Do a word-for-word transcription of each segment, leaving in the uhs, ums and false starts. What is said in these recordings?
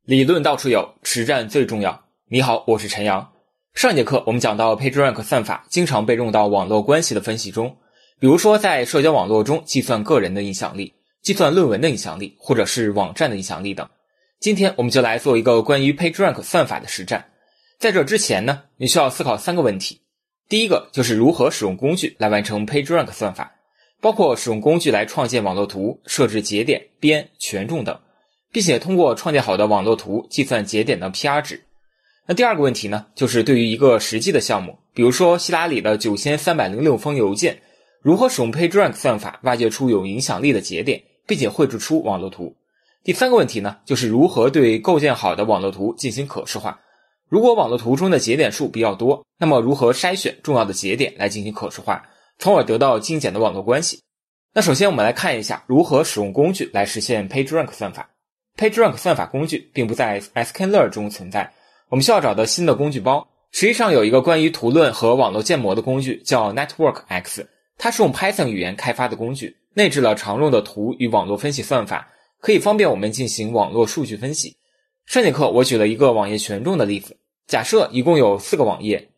理论到处有，实战最重要。你好，我是陈阳。上节课我们讲到 PageRank 算法经常被用到网络关系的分析中，比如说在社交网络中计算个人的影响力，计算论文的影响力，或者是网站的影响力等。今天我们就来做一个关于 PageRank 算法的实战。在这之前呢，你需要思考三个问题。第一个就是如何使用工具来完成 PageRank 算法，包括使用工具来创建网络图、设置节点、边、权重等，并且通过创建好的网络图计算节点的 P R 值。那第二个问题呢，就是对于一个实际的项目，比如说希拉里的九千三百零六封邮件，如何使用 PageRank 算法挖掘出有影响力的节点，并且绘制出网络图。第三个问题呢，就是如何对构建好的网络图进行可视化。如果网络图中的节点数比较多，那么如何筛选重要的节点来进行可视化，从而得到精简的网络关系。那首先我们来看一下如何使用工具来实现 PageRank 算法。PageRank 算法工具并不在 sklearn 中存在，我们需要找到新的工具包。实际上有一个关于图论和网络建模的工具叫 NetworkX， 它是用 Python 语言开发的工具，内置了常用的图与网络分析算法，可以方便我们进行网络数据分析。上节课我举了一个网页权重的例子，假设一共有四个网页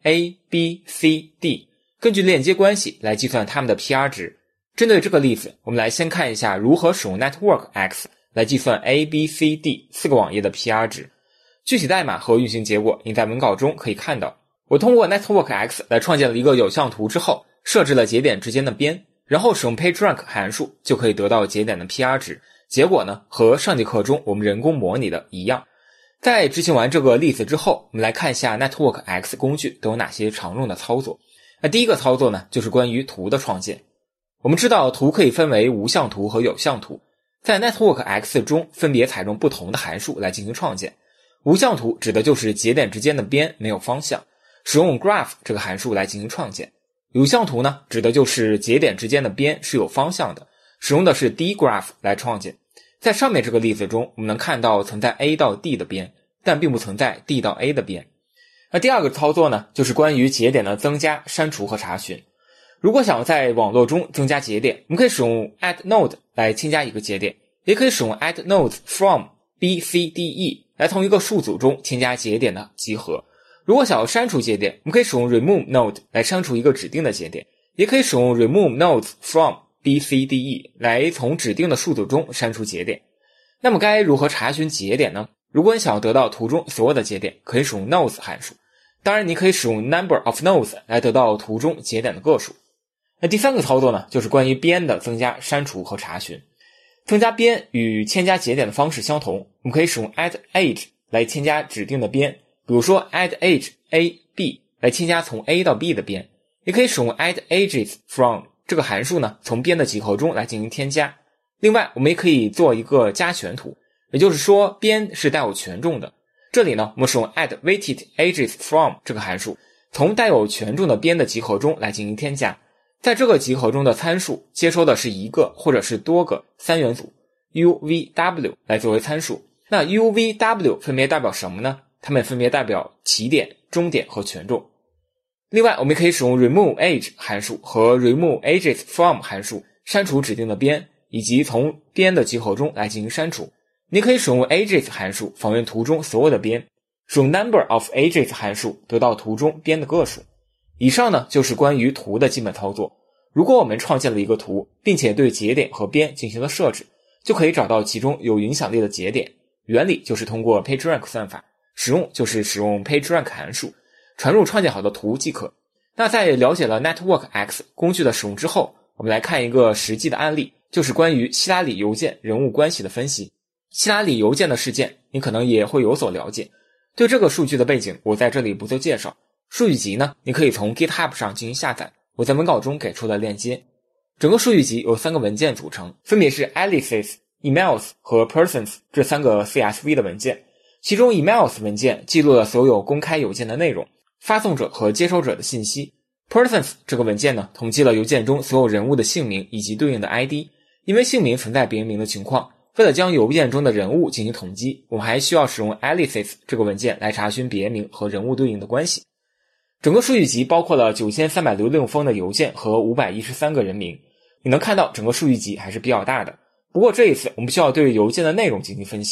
A、B、C、D， 根据链接关系来计算它们的 P R 值。针对这个例子，我们来先看一下如何使用 NetworkX 来计算 A、B、C、D 四个网页的 P R 值。具体代码和运行结果你在文稿中可以看到。我通过 NetworkX 来创建了一个有向图之后，设置了节点之间的边，然后使用 PageRank 函数就可以得到节点的 P R 值。结果呢，和上节课中我们人工模拟的一样。在执行完这个例子之后，我们来看一下 NetworkX 工具都有哪些常用的操作。那第一个操作呢，就是关于图的创建。我们知道图可以分为无向图和有向图，在 NetworkX 中分别采用不同的函数来进行创建。无向图指的就是节点之间的边没有方向，使用 graph 这个函数来进行创建。有向图呢，指的就是节点之间的边是有方向的，使用的是 dgraph 来创建。在上面这个例子中，我们能看到存在 A 到 D 的边，但并不存在 D 到 A 的边。那第二个操作呢，就是关于节点的增加、删除和查询。如果想要在网络中增加节点，我们可以使用 add node 来添加一个节点，也可以使用 add nodes from B C D E 来从一个数组中添加节点的集合。如果想要删除节点，我们可以使用 remove node 来删除一个指定的节点，也可以使用 remove nodes from B C D E 来从指定的数组中删除节点。那么该如何查询节点呢？如果你想要得到图中所有的节点，可以使用 nodes 函数。当然你可以使用 number of nodes 来得到图中节点的个数。那第三个操作呢，就是关于边的增加、删除和查询。增加边与添加节点的方式相同，我们可以使用 add edge 来添加指定的边，比如说 add edge A、B 来添加从 A 到 B 的边，也可以使用 add edges from 这个函数呢，从边的集合中来进行添加。另外我们也可以做一个加权图，也就是说边是带有权重的。这里呢，我们使用 add weighted edges from 这个函数，从带有权重的边的集合中来进行添加。在这个集合中的参数接收的是一个或者是多个三元组 U V W 来作为参数。那 U V W 分别代表什么呢？它们分别代表起点、终点和权重。另外我们可以使用 remove edge 函数和 remove edges from 函数删除指定的边，以及从边的集合中来进行删除。你可以使用 edges 函数访问图中所有的边，使用 number of edges 函数得到图中边的个数。以上呢，就是关于图的基本操作。如果我们创建了一个图，并且对节点和边进行了设置，就可以找到其中有影响力的节点。原理就是通过 PageRank 算法，使用就是使用 PageRank 函数，传入创建好的图即可。那在了解了 NetworkX 工具的使用之后，我们来看一个实际的案例，就是关于希拉里邮件人物关系的分析。希拉里邮件的事件，你可能也会有所了解。对这个数据的背景，我在这里不做介绍。数据集呢，你可以从 GitHub 上进行下载，我在文稿中给出了链接。整个数据集由三个文件组成，分别是 Aliases、Emails 和 Persons 这三个 C S V 的文件。其中 Emails 文件记录了所有公开邮件的内容，发送者和接收者的信息。Persons 这个文件呢，统计了邮件中所有人物的姓名以及对应的 I D。因为姓名存在别名的情况，为了将邮件中的人物进行统计，我们还需要使用 Aliases 这个文件来查询别名和人物对应的关系。整个数据集包括了九千三百零六封的邮件和五百一十三个人名。你能看到整个数据集还是比较大的。不过这一次我们需要对邮件的内容进行分析，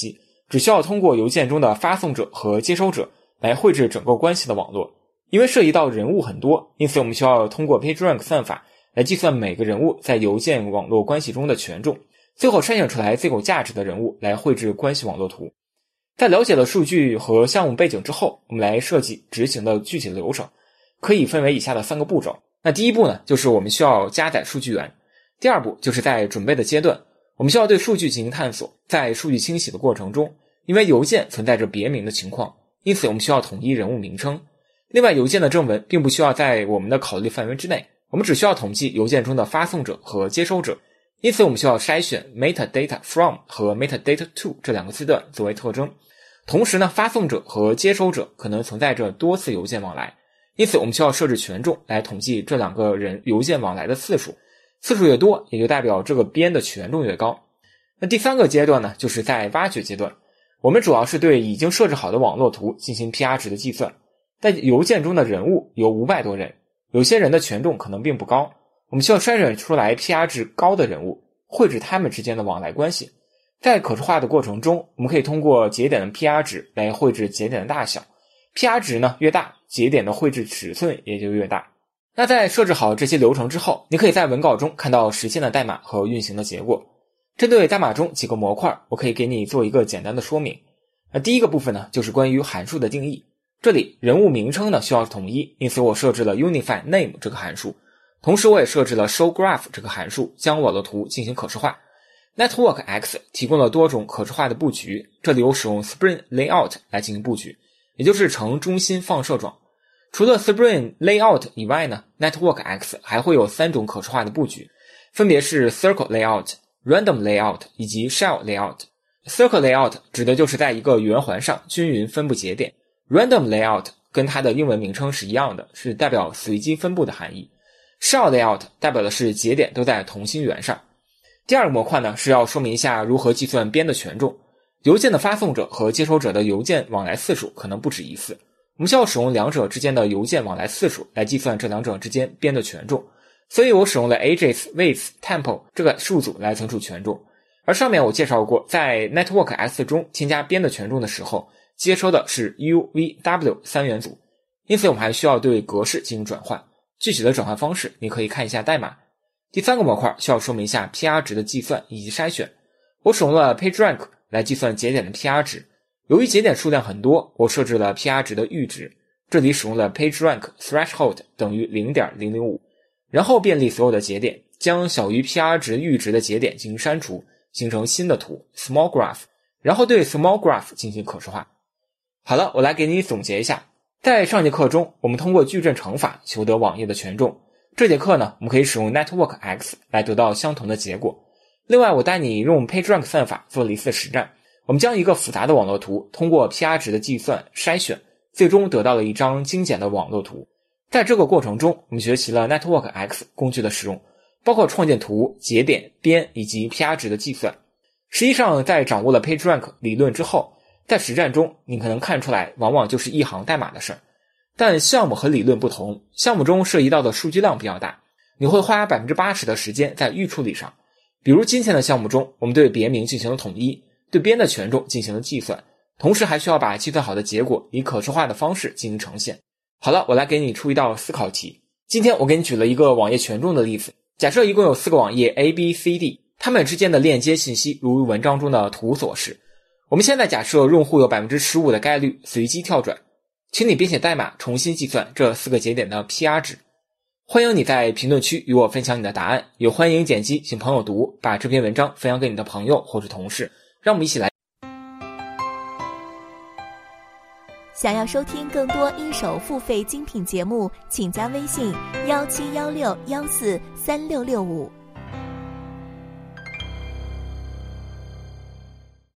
只需要通过邮件中的发送者和接收者来绘制整个关系的网络。因为涉及到人物很多，因此我们需要通过 PageRank 算法来计算每个人物在邮件网络关系中的权重，最后筛选出来最有价值的人物来绘制关系网络图。在了解了数据和项目背景之后，我们来设计执行的具体的流程，可以分为以下的三个步骤。那第一步呢，就是我们需要加载数据源。第二步就是在准备的阶段，我们需要对数据进行探索。在数据清洗的过程中，因为邮件存在着别名的情况，因此我们需要统一人物名称。另外，邮件的正文并不需要在我们的考虑范围之内，我们只需要统计邮件中的发送者和接收者，因此我们需要筛选 metadata from 和 metadata to 这两个字段作为特征。同时呢，发送者和接收者可能存在着多次邮件往来，因此我们需要设置权重来统计这两个人邮件往来的次数，次数越多也就代表这个编的权重越高。那第三个阶段呢，就是在挖掘阶段，我们主要是对已经设置好的网络图进行 P R 值的计算。在邮件中的人物有五百多人，有些人的权重可能并不高，我们需要筛选出来 P R 值高的人物，绘制他们之间的往来关系。在可视化的过程中，我们可以通过节点的 P R 值来绘制节点的大小， P R 值呢越大，节点的绘制尺寸也就越大。那在设置好这些流程之后，你可以在文稿中看到实现的代码和运行的结果。针对代码中几个模块，我可以给你做一个简单的说明。那第一个部分呢，就是关于函数的定义。这里人物名称呢需要统一，因此我设置了 unify name 这个函数，同时我也设置了 show graph 这个函数，将网络图进行可视化。Network X 提供了多种可视化的布局，这里我使用 Spring Layout 来进行布局，也就是呈中心放射状。除了 Spring Layout 以外呢， Network X 还会有三种可视化的布局，分别是 Circle Layout、Random Layout 以及 Shell Layout。Circle Layout 指的就是在一个圆环上均匀分布节点， Random Layout 跟它的英文名称是一样的，是代表随机分布的含义。 Shell Layout 代表的是节点都在同心圆上。第二个模块呢，是要说明一下如何计算编的权重。邮件的发送者和接收者的邮件往来次数可能不止一次，我们需要使用两者之间的邮件往来次数来计算这两者之间编的权重，所以我使用了 ages、width、tempo 这个数组来存储权重。而上面我介绍过，在 Network X 中添加编的权重的时候，接收的是 U V W 三元组，因此我们还需要对格式进行转换，具体的转换方式你可以看一下代码。第三个模块需要说明一下 P R 值的计算以及筛选，我使用了 PageRank 来计算节点的 P R 值。由于节点数量很多，我设置了 P R 值的阈值，这里使用了 PageRank threshold 等于 零点零零五， 然后便利所有的节点，将小于 P R 值阈值的节点进行删除，形成新的图 small graph， 然后对 small graph 进行可视化。好了，我来给你总结一下。在上节课中，我们通过矩阵乘法求得网页的权重。这节课呢，我们可以使用 Network X 来得到相同的结果。另外，我带你用 PageRank 算法做了一次实战，我们将一个复杂的网络图通过 P R 值的计算筛选，最终得到了一张精简的网络图。在这个过程中，我们学习了 Network X 工具的使用，包括创建图、节点、编以及 P R 值的计算。实际上，在掌握了 PageRank 理论之后，在实战中你可能看出来往往就是一行代码的事儿。但项目和理论不同，项目中涉及到的数据量比较大，你会花 百分之八十 的时间在预处理上。比如今天的项目中，我们对别名进行了统一，对编的权重进行了计算，同时还需要把计算好的结果以可视化的方式进行呈现。好了，我来给你出一道思考题。今天我给你举了一个网页权重的例子，假设一共有四个网页 A、B、C、D， 它们之间的链接信息如文章中的图所示。我们现在假设用户有 百分之十五 的概率随机跳转，请你编写代码重新计算这四个节点的 P R 值。欢迎你在评论区与我分享你的答案，也欢迎点击请朋友读，把这篇文章分享给你的朋友或者同事，让我们一起来。 想要收听更多一手付费精品节目，请加微信一七一六一四三六六五。